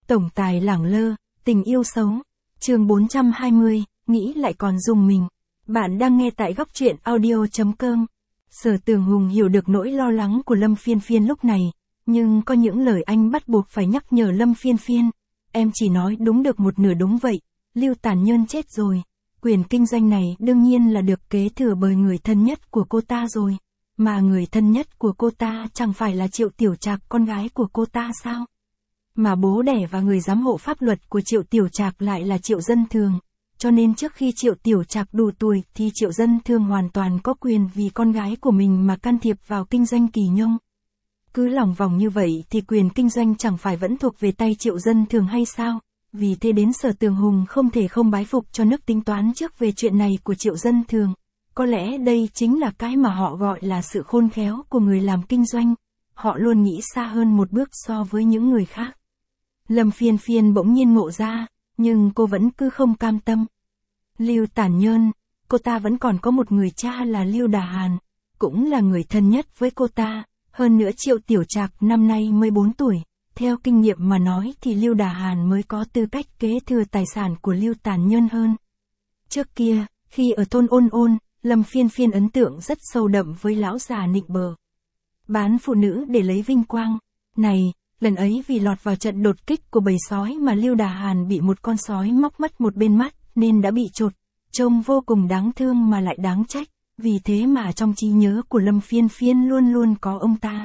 Tổng tài lẳng lơ, tình yêu xấu. Chương 420, nghĩ lại còn dùng mình. Bạn đang nghe tại góc truyện audio.com. Sở Tường Hùng hiểu được nỗi lo lắng của Lâm Phiên Phiên lúc này, nhưng có những lời anh bắt buộc phải nhắc nhở Lâm Phiên Phiên. Em chỉ nói đúng được một nửa đúng vậy, Lưu Tản Nhơn chết rồi. Quyền kinh doanh này đương nhiên là được kế thừa bởi người thân nhất của cô ta rồi. Mà người thân nhất của cô ta chẳng phải là Triệu Tiểu Trạc, con gái của cô ta sao? Mà bố đẻ và người giám hộ pháp luật của Triệu Tiểu Trạc lại là Triệu Dân Thường. Cho nên trước khi Triệu Tiểu Trạc đủ tuổi thì Triệu Dân Thường hoàn toàn có quyền vì con gái của mình mà can thiệp vào kinh doanh Kỳ Nhung. Cứ lòng vòng như vậy thì quyền kinh doanh chẳng phải vẫn thuộc về tay Triệu Dân Thường hay sao? Vì thế đến Sở Tường Hùng không thể không bái phục cho nước tính toán trước về chuyện này của Triệu Dân Thường. Có lẽ đây chính là cái mà họ gọi là sự khôn khéo của người làm kinh doanh. Họ luôn nghĩ xa hơn một bước so với những người khác. Lâm Phiên Phiên bỗng nhiên ngộ ra, nhưng cô vẫn cứ không cam tâm. Lưu Tản Nhơn, cô ta vẫn còn có một người cha là Lưu Đà Hàn, cũng là người thân nhất với cô ta. Hơn nữa Triệu Tiểu Trạc năm nay mới 4 tuổi, theo kinh nghiệm mà nói thì Lưu Đà Hàn mới có tư cách kế thừa tài sản của Lưu Tản Nhơn hơn. Trước kia, khi ở thôn Ôn Ôn, Lâm Phiên Phiên ấn tượng rất sâu đậm với lão già nịnh bợ. Bán phụ nữ để lấy vinh quang. Này, lần ấy vì lọt vào trận đột kích của bầy sói mà Lưu Đà Hàn bị một con sói móc mất một bên mắt, nên đã bị chột. Trông vô cùng đáng thương mà lại đáng trách, vì thế mà trong trí nhớ của Lâm Phiên Phiên luôn luôn có ông ta.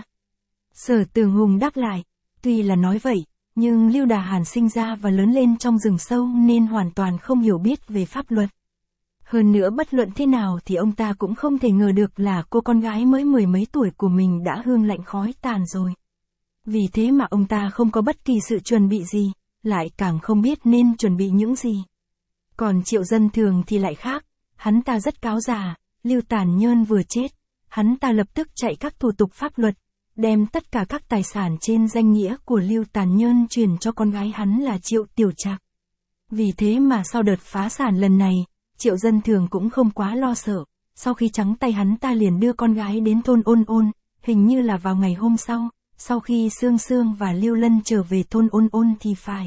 Sở Tường Hùng đáp lại, tuy là nói vậy, nhưng Lưu Đà Hàn sinh ra và lớn lên trong rừng sâu nên hoàn toàn không hiểu biết về pháp luật. Hơn nữa bất luận thế nào thì ông ta cũng không thể ngờ được là cô con gái mới 10 mấy tuổi của mình đã hương lạnh khói tàn rồi. Vì thế mà ông ta không có bất kỳ sự chuẩn bị gì, lại càng không biết nên chuẩn bị những gì. Còn Triệu Dân Thường thì lại khác, hắn ta rất cáo già, Lưu Tản Nhơn vừa chết, hắn ta lập tức chạy các thủ tục pháp luật, đem tất cả các tài sản trên danh nghĩa của Lưu Tản Nhơn truyền cho con gái hắn là Triệu Tiểu Trạc. Vì thế mà sau đợt phá sản lần này, Triệu Dân Thường cũng không quá lo sợ, sau khi trắng tay hắn ta liền đưa con gái đến thôn Ôn Ôn, hình như là vào ngày hôm sau khi Sương Sương và Lưu Lân trở về thôn Ôn Ôn thì phải.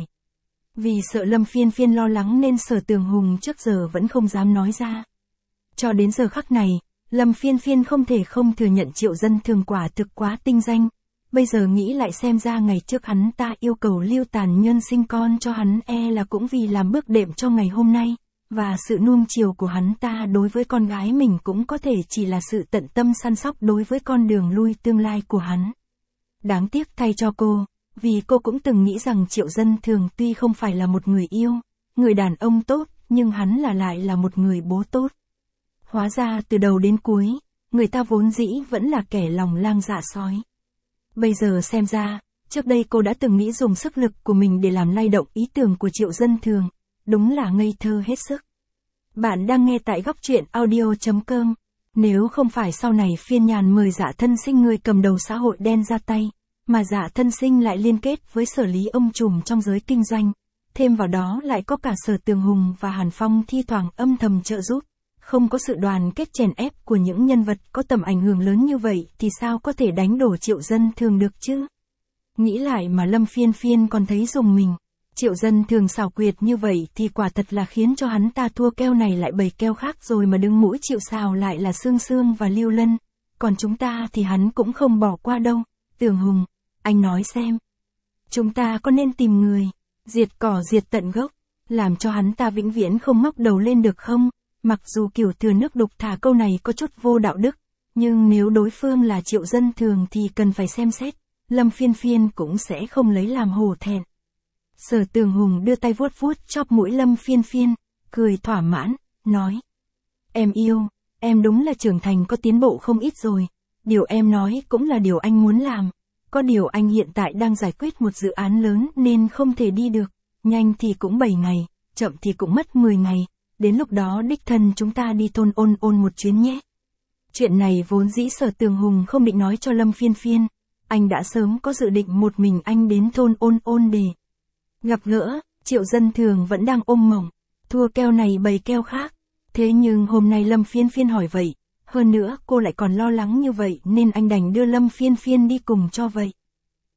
Vì sợ Lâm Phiên Phiên lo lắng nên Sở Tường Hùng trước giờ vẫn không dám nói ra. Cho đến giờ khắc này, Lâm Phiên Phiên không thể không thừa nhận Triệu Dân Thường quả thực quá tinh danh. Bây giờ nghĩ lại xem ra ngày trước hắn ta yêu cầu Lưu Tản Nhơn sinh con cho hắn là cũng vì làm bước đệm cho ngày hôm nay. Và sự nuông chiều của hắn ta đối với con gái mình cũng có thể chỉ là sự tận tâm săn sóc đối với con đường lui tương lai của hắn. Đáng tiếc thay cho cô, vì cô cũng từng nghĩ rằng Triệu Dân Thường tuy không phải là một người yêu, người đàn ông tốt, nhưng hắn lại là một người bố tốt. Hóa ra từ đầu đến cuối, người ta vốn dĩ vẫn là kẻ lòng lang dạ sói. Bây giờ xem ra, trước đây cô đã từng nghĩ dùng sức lực của mình để làm lay động ý tưởng của Triệu Dân Thường. Đúng là ngây thơ hết sức. Bạn đang nghe tại góc truyện audio.com. Nếu không phải sau này Phiên Nhàn mời Dạ Thân Sinh người cầm đầu xã hội đen ra tay, mà Dạ Thân Sinh lại liên kết với Sở Lý ông trùm trong giới kinh doanh, thêm vào đó lại có cả Sở Tường Hùng và Hàn Phong thi thoảng âm thầm trợ giúp, không có sự đoàn kết chèn ép của những nhân vật có tầm ảnh hưởng lớn như vậy thì sao có thể đánh đổ Triệu Dân Thường được chứ? Nghĩ lại mà Lâm Phiên Phiên còn thấy rùng mình. Triệu Dân Thường xảo quyệt như vậy thì quả thật là khiến cho hắn ta thua keo này lại bầy keo khác rồi mà đứng mũi chịu sào lại là Sương Sương và Lưu Lân. Còn chúng ta thì hắn cũng không bỏ qua đâu. Tường Hùng, anh nói xem. Chúng ta có nên tìm người, diệt cỏ diệt tận gốc, làm cho hắn ta vĩnh viễn không ngóc đầu lên được không? Mặc dù kiểu thừa nước đục thả câu này có chút vô đạo đức, nhưng nếu đối phương là Triệu Dân Thường thì cần phải xem xét. Lâm Phiên Phiên cũng sẽ không lấy làm hổ thẹn. Sở Tường Hùng đưa tay vuốt vuốt chóp mũi Lâm Phiên Phiên, cười thỏa mãn, nói. Em yêu, em đúng là trưởng thành có tiến bộ không ít rồi. Điều em nói cũng là điều anh muốn làm. Có điều anh hiện tại đang giải quyết một dự án lớn nên không thể đi được. Nhanh thì cũng 7 ngày, chậm thì cũng mất 10 ngày. Đến lúc đó đích thân chúng ta đi thôn Ôn Ôn một chuyến nhé. Chuyện này vốn dĩ Sở Tường Hùng không định nói cho Lâm Phiên Phiên. Anh đã sớm có dự định một mình anh đến thôn Ôn Ôn để gặp gỡ. Triệu Dân Thường vẫn đang ôm mộng, thua keo này bầy keo khác. Thế nhưng hôm nay Lâm Phiên Phiên hỏi vậy, hơn nữa cô lại còn lo lắng như vậy nên anh đành đưa Lâm Phiên Phiên đi cùng cho vậy.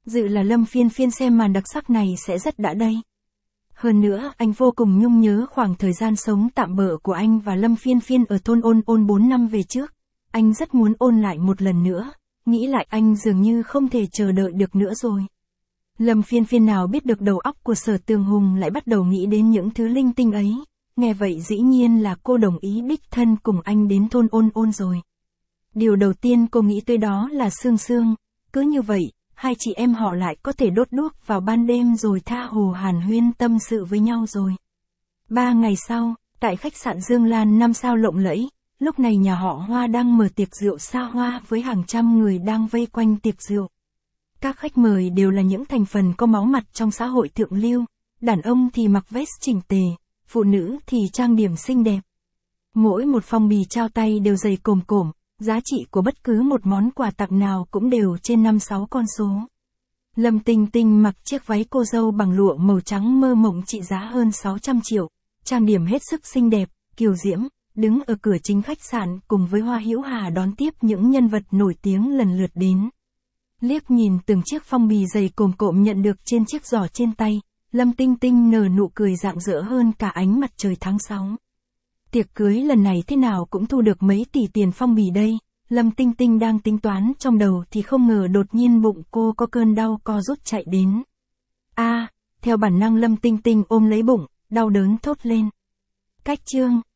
Dự là Lâm Phiên Phiên xem màn đặc sắc này sẽ rất đã đây. Hơn nữa, anh vô cùng nhung nhớ khoảng thời gian sống tạm bợ của anh và Lâm Phiên Phiên ở thôn Ôn Ôn 4 năm về trước. Anh rất muốn ôn lại một lần nữa, nghĩ lại anh dường như không thể chờ đợi được nữa rồi. Lâm Phiên Phiên nào biết được đầu óc của Sở Tường Hùng lại bắt đầu nghĩ đến những thứ linh tinh ấy, nghe vậy dĩ nhiên là cô đồng ý đích thân cùng anh đến thôn Ôn Ôn rồi. Điều đầu tiên cô nghĩ tới đó là Sương Sương, cứ như vậy, hai chị em họ lại có thể đốt đuốc vào ban đêm rồi tha hồ hàn huyên tâm sự với nhau rồi. 3 ngày sau, tại khách sạn Dương Lan 5 sao lộng lẫy, lúc này nhà họ Hoa đang mở tiệc rượu xa hoa với hàng trăm người đang vây quanh tiệc rượu. Các khách mời đều là những thành phần có máu mặt trong xã hội thượng lưu, đàn ông thì mặc vest chỉnh tề, phụ nữ thì trang điểm xinh đẹp. Mỗi một phong bì trao tay đều dày cồm cổm, giá trị của bất cứ một món quà tặng nào cũng đều trên 5-6 con số. Lâm Tinh Tinh mặc chiếc váy cô dâu bằng lụa màu trắng mơ mộng trị giá hơn 600 triệu, trang điểm hết sức xinh đẹp, kiều diễm, đứng ở cửa chính khách sạn cùng với Hoa Hữu Hà đón tiếp những nhân vật nổi tiếng lần lượt đến. Liếc nhìn từng chiếc phong bì dày cồm cộm nhận được trên chiếc giỏ trên tay, Lâm Tinh Tinh nở nụ cười rạng rỡ hơn cả ánh mặt trời tháng 6. Tiệc cưới lần này thế nào cũng thu được mấy tỷ tiền phong bì đây, Lâm Tinh Tinh đang tính toán trong đầu thì không ngờ đột nhiên bụng cô có cơn đau co rút chạy đến. Theo bản năng Lâm Tinh Tinh ôm lấy bụng, đau đớn thốt lên. Cách chương